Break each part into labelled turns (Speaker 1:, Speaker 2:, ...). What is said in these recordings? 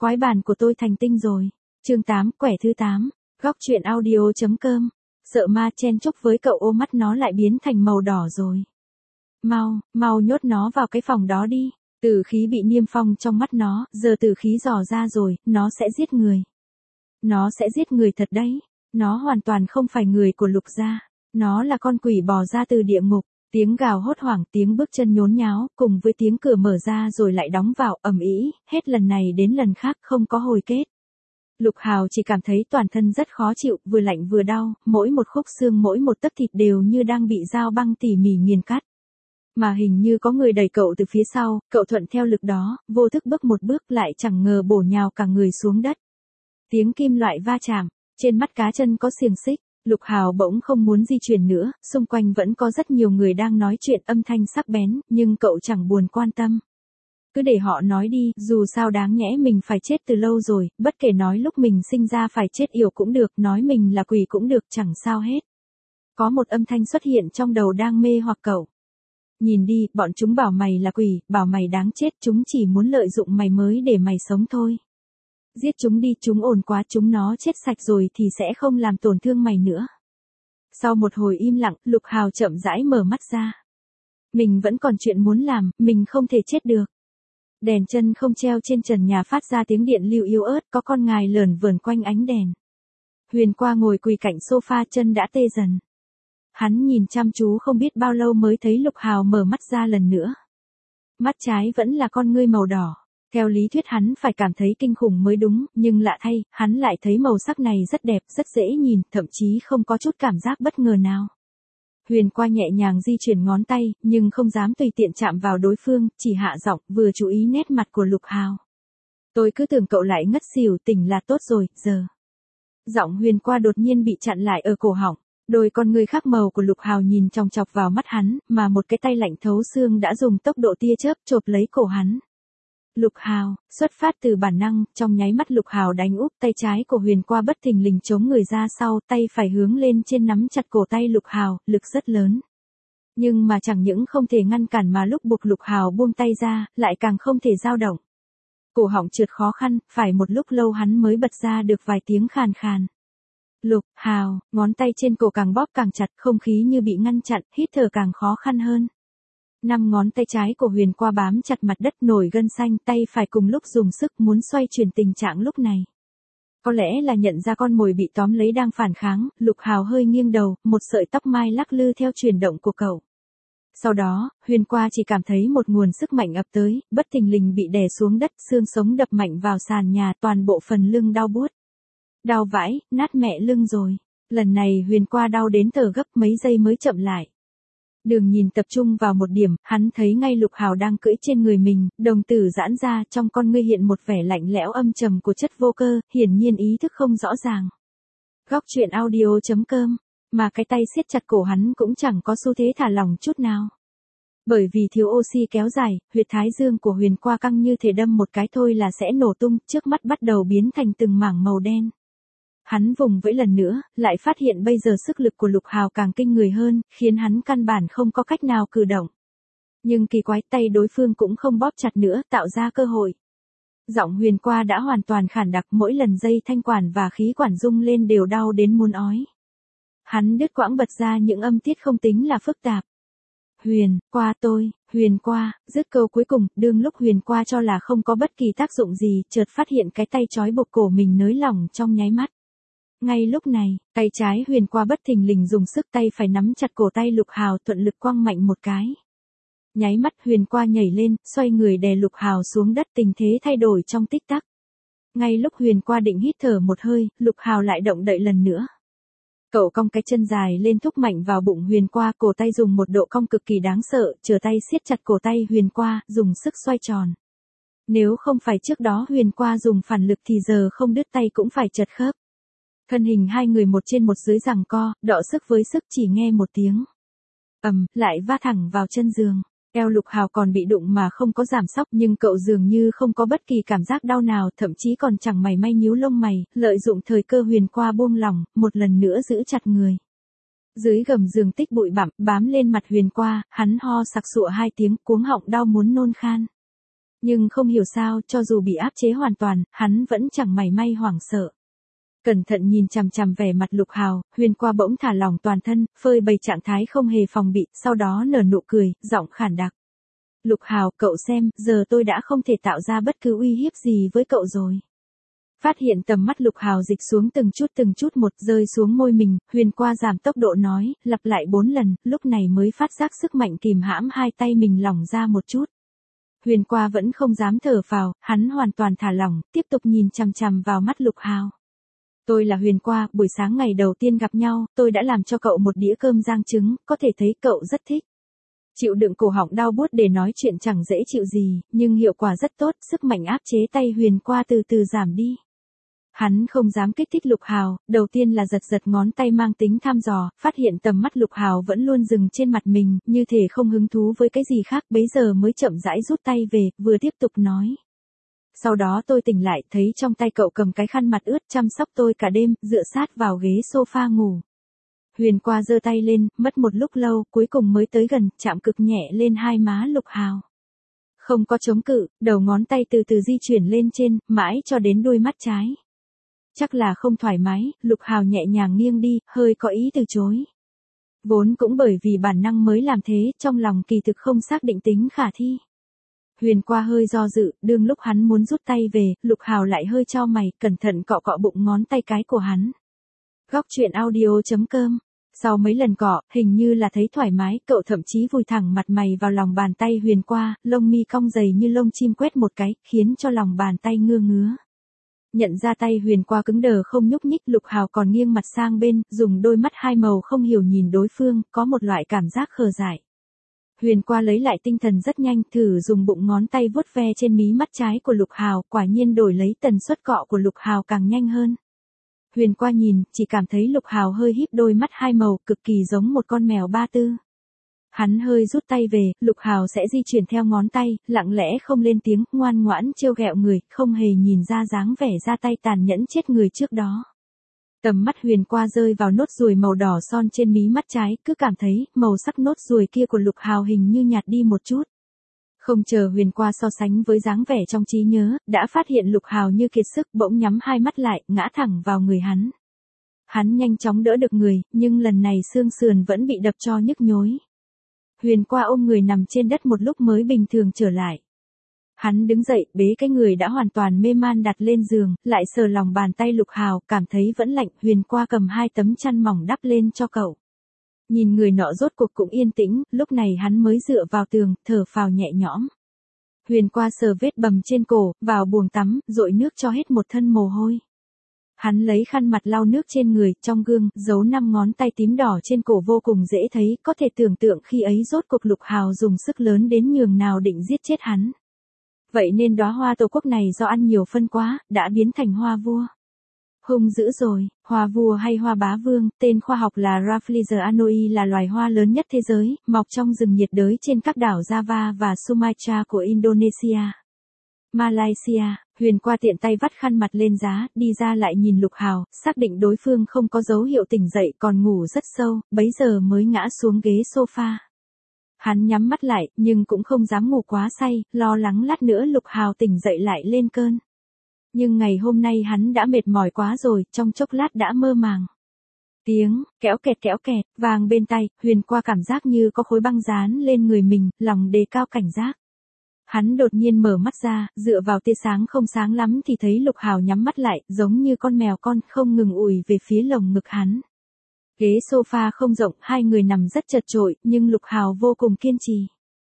Speaker 1: Quái bản của tôi thành tinh rồi. Chương 8, quẻ thứ 8. Góc truyện audio.com. Sợ ma chen chúc với cậu, ô mắt nó lại biến thành màu đỏ rồi. Mau nhốt nó vào cái phòng đó đi. Tử khí bị niêm phong trong mắt nó, giờ tử khí dò ra rồi, nó sẽ giết người. Nó sẽ giết người thật đấy. Nó hoàn toàn không phải người của Lục gia. Nó là con quỷ bò ra từ địa ngục. Tiếng gào hốt hoảng, tiếng bước chân nhốn nháo, cùng với tiếng cửa mở ra rồi lại đóng vào, ầm ĩ, hết lần này đến lần khác không có hồi kết. Lục Hào chỉ cảm thấy toàn thân rất khó chịu, vừa lạnh vừa đau, mỗi một khúc xương mỗi một tấc thịt đều như đang bị dao băng tỉ mỉ nghiền cắt. Mà hình như có người đẩy cậu từ phía sau, cậu thuận theo lực đó, vô thức bước một bước lại chẳng ngờ bổ nhào cả người xuống đất. Tiếng kim loại va chạm, trên mắt cá chân có xiềng xích. Lục Hào bỗng không muốn di chuyển nữa, xung quanh vẫn có rất nhiều người đang nói chuyện âm thanh sắc bén, nhưng cậu chẳng buồn quan tâm. Cứ để họ nói đi, dù sao đáng nhẽ mình phải chết từ lâu rồi, bất kể nói lúc mình sinh ra phải chết yểu cũng được, nói mình là quỷ cũng được, chẳng sao hết. Có một âm thanh xuất hiện trong đầu đang mê hoặc cậu. Nhìn đi, bọn chúng bảo mày là quỷ, bảo mày đáng chết, chúng chỉ muốn lợi dụng mày mới để mày sống thôi. Giết chúng đi, chúng ổn quá, chúng nó chết sạch rồi thì sẽ không làm tổn thương mày nữa. Sau một hồi im lặng, Lục Hào chậm rãi mở mắt ra. Mình vẫn còn chuyện muốn làm, mình không thể chết được. Đèn chân không treo trên trần nhà phát ra tiếng điện lưu yếu ớt, có con ngài lởn vởn quanh ánh đèn. Huyền Qua ngồi quỳ cạnh sofa, chân đã tê dần. Hắn nhìn chăm chú không biết bao lâu mới thấy Lục Hào mở mắt ra lần nữa. Mắt trái vẫn là con ngươi màu đỏ. Theo lý thuyết hắn phải cảm thấy kinh khủng mới đúng, nhưng lạ thay, hắn lại thấy màu sắc này rất đẹp, rất dễ nhìn, thậm chí không có chút cảm giác bất ngờ nào. Huyền Qua nhẹ nhàng di chuyển ngón tay, nhưng không dám tùy tiện chạm vào đối phương, chỉ hạ giọng, vừa chú ý nét mặt của Lục Hào. Tôi cứ tưởng cậu lại ngất xỉu, tỉnh là tốt rồi, giờ. Giọng Huyền Qua đột nhiên bị chặn lại ở cổ họng. Đôi con ngươi khác màu của Lục Hào nhìn chòng chọc vào mắt hắn, mà một cái tay lạnh thấu xương đã dùng tốc độ tia chớp chộp lấy cổ hắn. Lục Hào, xuất phát từ bản năng, trong nháy mắt Lục Hào đánh úp, tay trái của Huyền Qua bất thình lình chống người ra sau, tay phải hướng lên trên nắm chặt cổ tay Lục Hào, lực rất lớn. Nhưng mà chẳng những không thể ngăn cản mà lúc buộc Lục Hào buông tay ra, lại càng không thể dao động. Cổ họng trượt khó khăn, phải một lúc lâu hắn mới bật ra được vài tiếng khàn khàn. Lục Hào, ngón tay trên cổ càng bóp càng chặt, không khí như bị ngăn chặn, hít thở càng khó khăn hơn. 5 ngón tay trái của Huyền Qua bám chặt mặt đất, nổi gân xanh, tay phải cùng lúc dùng sức muốn xoay chuyển tình trạng lúc này. Có lẽ là nhận ra con mồi bị tóm lấy đang phản kháng, Lục Hào hơi nghiêng đầu, một sợi tóc mai lắc lư theo chuyển động của cậu. Sau đó, Huyền Qua chỉ cảm thấy một nguồn sức mạnh ập tới, bất thình lình bị đè xuống đất, xương sống đập mạnh vào sàn nhà, toàn bộ phần lưng đau buốt. Đau vãi, nát mẹ lưng rồi. Lần này Huyền Qua đau đến thở gấp, mấy giây mới chậm lại. Đường nhìn tập trung vào một điểm, hắn thấy ngay Lục Hào đang cưỡi trên người mình, đồng tử giãn ra, trong con ngươi hiện một vẻ lạnh lẽo âm trầm của chất vô cơ, hiển nhiên ý thức không rõ ràng. Góc truyện audio.com, mà cái tay siết chặt cổ hắn cũng chẳng có xu thế thả lỏng chút nào. Bởi vì thiếu oxy kéo dài, huyệt thái dương của Huyền Qua căng như thể đâm một cái thôi là sẽ nổ tung, trước mắt bắt đầu biến thành từng mảng màu đen. Hắn vùng vẫy lần nữa, lại phát hiện bây giờ sức lực của Lục Hào càng kinh người hơn, khiến hắn căn bản không có cách nào cử động. Nhưng kỳ quái, tay đối phương cũng không bóp chặt nữa, tạo ra cơ hội. Giọng Huyền Qua đã hoàn toàn khản đặc, mỗi lần dây thanh quản và khí quản rung lên đều đau đến muốn ói. Hắn đứt quãng bật ra những âm tiết không tính là phức tạp. Huyền Qua, dứt câu cuối cùng, đương lúc Huyền Qua cho là không có bất kỳ tác dụng gì, chợt phát hiện cái tay trói buộc cổ mình nới lỏng trong nháy mắt. Ngay lúc này, tay trái Huyền Qua bất thình lình dùng sức, tay phải nắm chặt cổ tay Lục Hào, thuận lực quăng mạnh một cái. Nháy mắt Huyền Qua nhảy lên, xoay người đè Lục Hào xuống đất, tình thế thay đổi trong tích tắc. Ngay lúc Huyền Qua định hít thở một hơi, Lục Hào lại động đậy lần nữa. Cậu cong cái chân dài lên thúc mạnh vào bụng Huyền Qua, cổ tay dùng một độ cong cực kỳ đáng sợ, chờ tay siết chặt cổ tay Huyền Qua, dùng sức xoay tròn. Nếu không phải trước đó Huyền Qua dùng phản lực thì giờ không đứt tay cũng phải chật khớp. Thân hình hai người một trên một dưới giằng co, đọ sức với sức, chỉ nghe một tiếng lại va thẳng vào chân giường. Eo Lục Hào còn bị đụng mà không có giảm sóc, nhưng cậu dường như không có bất kỳ cảm giác đau nào, thậm chí còn chẳng mảy may nhíu lông mày, lợi dụng thời cơ Huyền Qua buông lỏng, một lần nữa giữ chặt người. Dưới gầm giường tích bụi bặm, bám lên mặt Huyền Qua, hắn ho sặc sụa 2 tiếng, cuống họng đau muốn nôn khan. Nhưng không hiểu sao, cho dù bị áp chế hoàn toàn, hắn vẫn chẳng mảy may hoảng sợ. Cẩn thận nhìn chằm chằm vẻ mặt Lục Hào, Huyền qua bỗng thả lỏng toàn thân, phơi bày trạng thái không hề phòng bị, sau đó nở nụ cười, giọng khản đặc. Lục Hào, cậu xem, giờ tôi đã không thể tạo ra bất cứ uy hiếp gì với cậu rồi. Phát hiện tầm mắt Lục Hào dịch xuống từng chút một rơi xuống môi mình, Huyền qua giảm tốc độ nói, lặp lại 4 lần, lúc này mới phát giác sức mạnh kìm hãm hai tay mình lỏng ra một chút. Huyền qua vẫn không dám thở phào, hắn hoàn toàn thả lỏng, tiếp tục nhìn chằm chằm vào mắt Lục Hào. Tôi là Huyền qua, buổi sáng ngày đầu tiên gặp nhau, tôi đã làm cho cậu một đĩa cơm rang trứng, có thể thấy cậu rất thích. Chịu đựng cổ họng đau buốt để nói chuyện chẳng dễ chịu gì, nhưng hiệu quả rất tốt, sức mạnh áp chế tay Huyền qua từ từ giảm đi. Hắn không dám kích thích Lục Hào, đầu tiên là giật giật ngón tay mang tính thăm dò, phát hiện tầm mắt Lục Hào vẫn luôn dừng trên mặt mình, như thể không hứng thú với cái gì khác, bấy giờ mới chậm rãi rút tay về, vừa tiếp tục nói. Sau đó tôi tỉnh lại, thấy trong tay cậu cầm cái khăn mặt ướt chăm sóc tôi cả đêm, dựa sát vào ghế sofa ngủ. Huyền qua giơ tay lên, mất một lúc lâu, cuối cùng mới tới gần, chạm cực nhẹ lên hai má Lục Hào. Không có chống cự, đầu ngón tay từ từ di chuyển lên trên, mãi cho đến đôi mắt trái. Chắc là không thoải mái, Lục Hào nhẹ nhàng nghiêng đi, hơi có ý từ chối. Vốn cũng bởi vì bản năng mới làm thế, trong lòng kỳ thực không xác định tính khả thi. Huyền qua hơi do dự, đương lúc hắn muốn rút tay về, Lục Hào lại hơi chau mày, cẩn thận cọ cọ bụng ngón tay cái của hắn. Góc truyện audio.com. Sau mấy lần cọ, hình như là thấy thoải mái, cậu thậm chí vùi thẳng mặt mày vào lòng bàn tay Huyền qua, lông mi cong dày như lông chim quét một cái, khiến cho lòng bàn tay ngứa ngứa. Nhận ra tay Huyền qua cứng đờ không nhúc nhích, Lục Hào còn nghiêng mặt sang bên, dùng đôi mắt hai màu không hiểu nhìn đối phương, có một loại cảm giác khờ dại. Huyền qua lấy lại tinh thần rất nhanh, thử dùng bụng ngón tay vuốt ve trên mí mắt trái của Lục Hào, quả nhiên đổi lấy tần suất cọ của Lục Hào càng nhanh hơn. Huyền qua nhìn, chỉ cảm thấy Lục Hào hơi híp đôi mắt hai màu, cực kỳ giống một con mèo ba tư. Hắn hơi rút tay về, Lục Hào sẽ di chuyển theo ngón tay, lặng lẽ không lên tiếng, ngoan ngoãn trêu ghẹo người, không hề nhìn ra dáng vẻ ra tay tàn nhẫn chết người trước đó. Tầm mắt Huyền qua rơi vào nốt ruồi màu đỏ son trên mí mắt trái, cứ cảm thấy màu sắc nốt ruồi kia của Lục Hào hình như nhạt đi một chút. Không chờ Huyền qua so sánh với dáng vẻ trong trí nhớ, đã phát hiện Lục Hào như kiệt sức, bỗng nhắm hai mắt lại, ngã thẳng vào người hắn. Hắn nhanh chóng đỡ được người, nhưng lần này xương sườn vẫn bị đập cho nhức nhối. Huyền qua ôm người nằm trên đất một lúc mới bình thường trở lại. Hắn đứng dậy, bế cái người đã hoàn toàn mê man đặt lên giường, lại sờ lòng bàn tay Lục Hào, cảm thấy vẫn lạnh, Huyền qua cầm hai tấm chăn mỏng đắp lên cho cậu. Nhìn người nọ rốt cuộc cũng yên tĩnh, lúc này hắn mới dựa vào tường, thở phào nhẹ nhõm. Huyền qua sờ vết bầm trên cổ, vào buồng tắm, dội nước cho hết một thân mồ hôi. Hắn lấy khăn mặt lau nước trên người, trong gương, dấu 5 ngón tay tím đỏ trên cổ vô cùng dễ thấy, có thể tưởng tượng khi ấy rốt cuộc Lục Hào dùng sức lớn đến nhường nào định giết chết hắn. Vậy nên đóa hoa Tổ quốc này do ăn nhiều phân quá, đã biến thành hoa vua. Hung dữ rồi, hoa vua hay hoa bá vương, tên khoa học là Rafflesia annoi là loài hoa lớn nhất thế giới, mọc trong rừng nhiệt đới trên các đảo Java và Sumatra của Indonesia. Malaysia, Huyền qua tiện tay vắt khăn mặt lên giá, đi ra lại nhìn Lục Hào, xác định đối phương không có dấu hiệu tỉnh dậy còn ngủ rất sâu, bấy giờ mới ngã xuống ghế sofa. Hắn nhắm mắt lại, nhưng cũng không dám ngủ quá say, lo lắng lát nữa Lục Hào tỉnh dậy lại lên cơn. Nhưng ngày hôm nay hắn đã mệt mỏi quá rồi, trong chốc lát đã mơ màng. Tiếng, kéo kẹt, vang bên tai, Huyền qua cảm giác như có khối băng dán lên người mình, lòng đề cao cảnh giác. Hắn đột nhiên mở mắt ra, dựa vào tia sáng không sáng lắm thì thấy Lục Hào nhắm mắt lại, giống như con mèo con, không ngừng ủi về phía lồng ngực hắn. Ghế sofa không rộng, hai người nằm rất chật chội, nhưng Lục Hào vô cùng kiên trì.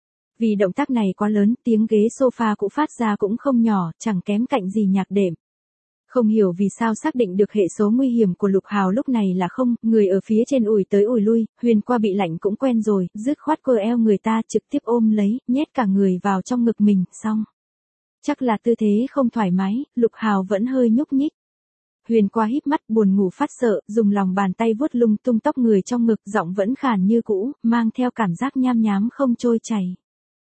Speaker 1: Vì động tác này quá lớn, tiếng ghế sofa cũng phát ra cũng không nhỏ, chẳng kém cạnh gì nhạc đệm. Không hiểu vì sao xác định được hệ số nguy hiểm của Lục Hào lúc này là không, người ở phía trên ủi tới ủi lui, Huyền qua bị lạnh cũng quen rồi, dứt khoát cơ eo người ta trực tiếp ôm lấy, nhét cả người vào trong ngực mình, xong. Chắc là tư thế không thoải mái, Lục Hào vẫn hơi nhúc nhích. Huyền qua híp mắt buồn ngủ phát sợ, dùng lòng bàn tay vuốt lung tung tóc người trong ngực, giọng vẫn khàn như cũ, mang theo cảm giác nham nhám không trôi chảy.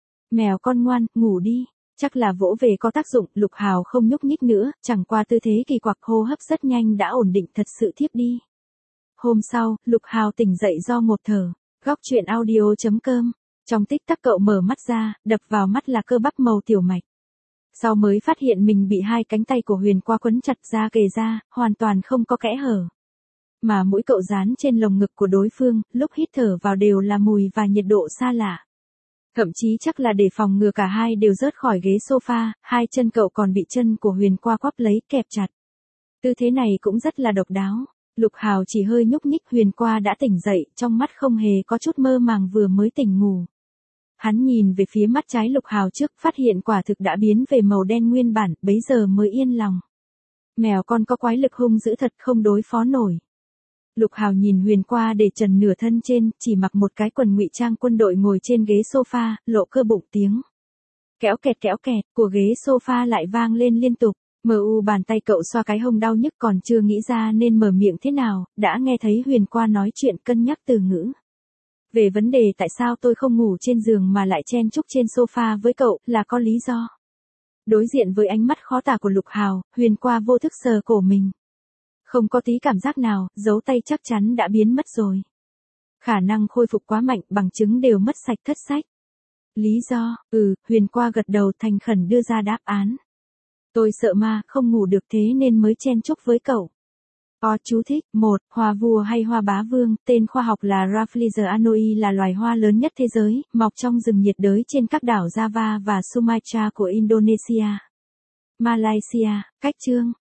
Speaker 1: Mèo con ngoan, ngủ đi. Chắc là vỗ về có tác dụng, Lục Hào không nhúc nhích nữa, chẳng qua tư thế kỳ quặc hô hấp rất nhanh đã ổn định thật sự thiếp đi. Hôm sau, Lục Hào tỉnh dậy do ngộp thở. Góc truyện audio.com. Trong tích tắc cậu mở mắt ra, đập vào mắt là cơ bắp màu tiểu mạch. Sau mới phát hiện mình bị hai cánh tay của Huyền Qua quấn chặt ra kề ra, hoàn toàn không có kẽ hở. Mà mũi cậu dán trên lồng ngực của đối phương, lúc hít thở vào đều là mùi và nhiệt độ xa lạ. Thậm chí chắc là để phòng ngừa cả hai đều rớt khỏi ghế sofa, hai chân cậu còn bị chân của Huyền Qua quắp lấy kẹp chặt. Tư thế này cũng rất là độc đáo. Lục Hào chỉ hơi nhúc nhích, Huyền Qua đã tỉnh dậy, trong mắt không hề có chút mơ màng vừa mới tỉnh ngủ. Hắn nhìn về phía mắt trái Lục Hào trước, phát hiện quả thực đã biến về màu đen nguyên bản, bấy giờ mới yên lòng. Mèo con có quái lực hung dữ thật, không đối phó nổi. Lục Hào nhìn Huyền Qua để trần nửa thân trên, chỉ mặc một cái quần ngụy trang quân đội ngồi trên ghế sofa, lộ cơ bụng tiếng kéo kẹt của ghế sofa lại vang lên liên tục. Bàn tay cậu xoa cái hông đau nhức, còn chưa nghĩ ra nên mở miệng thế nào, đã nghe thấy Huyền Qua nói chuyện cân nhắc từ ngữ. Về vấn đề tại sao tôi không ngủ trên giường mà lại chen chúc trên sofa với cậu, là có lý do. Đối diện với ánh mắt khó tả của Lục Hào, Huyền Qua vô thức sờ cổ mình. Không có tí cảm giác nào, dấu tay chắc chắn đã biến mất rồi. Khả năng khôi phục quá mạnh, bằng chứng đều mất sạch thất sách. Lý do, Huyền Qua gật đầu thành khẩn đưa ra đáp án. Tôi sợ ma, không ngủ được thế nên mới chen chúc với cậu. Chú thích, 1. Hoa vua hay hoa bá vương, tên khoa học là Rafflesia annoi, là loài hoa lớn nhất thế giới, mọc trong rừng nhiệt đới trên các đảo Java và Sumatra của Indonesia. Malaysia, cách chương.